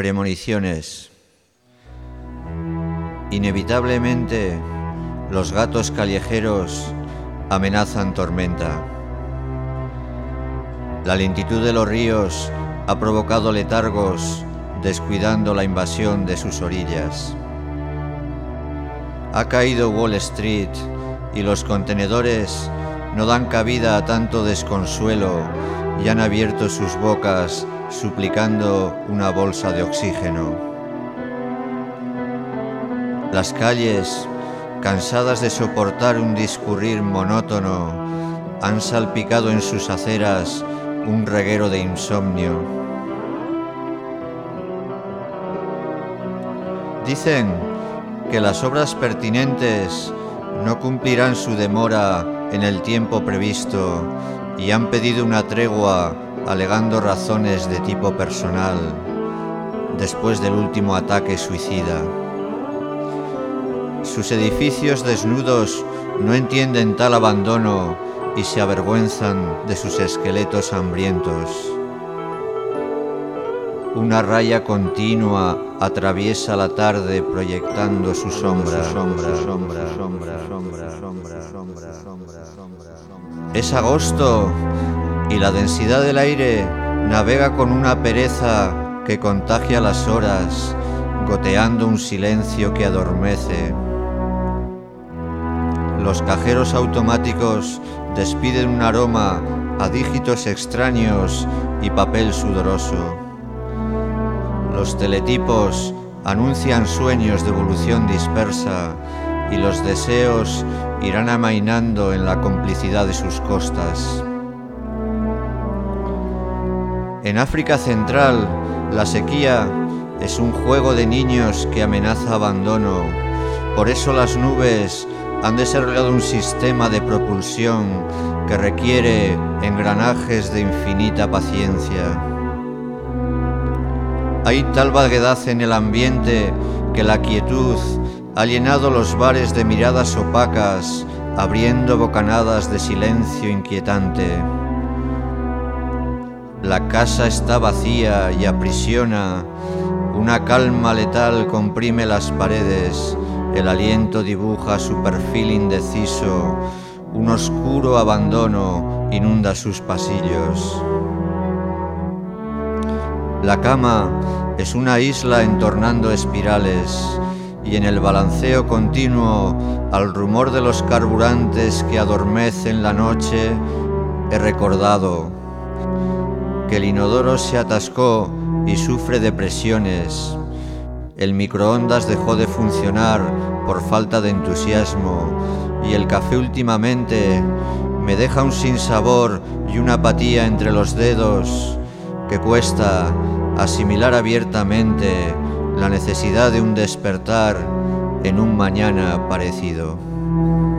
Premoniciones. Inevitablemente, los gatos callejeros amenazan tormenta. La lentitud de los ríos ha provocado letargos, descuidando la invasión de sus orillas. Ha caído Wall Street y los contenedores no dan cabida a tanto desconsuelo y han abierto sus bocas suplicando una bolsa de oxígeno. Las calles, cansadas de soportar un discurrir monótono, han salpicado en sus aceras un reguero de insomnio. Dicen que las obras pertinentes no cumplirán su demora en el tiempo previsto y han pedido una tregua alegando razones de tipo personal después del último ataque suicida. Sus edificios desnudos no entienden tal abandono y se avergüenzan de sus esqueletos hambrientos. Una raya continua atraviesa la tarde proyectando su sombra. Es agosto y la densidad del aire navega con una pereza que contagia las horas, goteando un silencio que adormece. Los cajeros automáticos despiden un aroma a dígitos extraños y papel sudoroso. Los teletipos anuncian sueños de evolución dispersa y los deseos irán amainando en la complicidad de sus costas. En África Central, la sequía es un juego de niños que amenaza abandono. Por eso las nubes han desarrollado un sistema de propulsión que requiere engranajes de infinita paciencia. Hay tal vaguedad en el ambiente que la quietud ha llenado los bares de miradas opacas, abriendo bocanadas de silencio inquietante. La casa está vacía y aprisiona, una calma letal comprime las paredes, el aliento dibuja su perfil indeciso, un oscuro abandono inunda sus pasillos. La cama es una isla entornando espirales y en el balanceo continuo al rumor de los carburantes que adormecen la noche he recordado que el inodoro se atascó y sufre depresiones. El microondas dejó de funcionar por falta de entusiasmo y el café últimamente me deja un sinsabor y una apatía entre los dedos que cuesta asimilar abiertamente la necesidad de un despertar en un mañana parecido.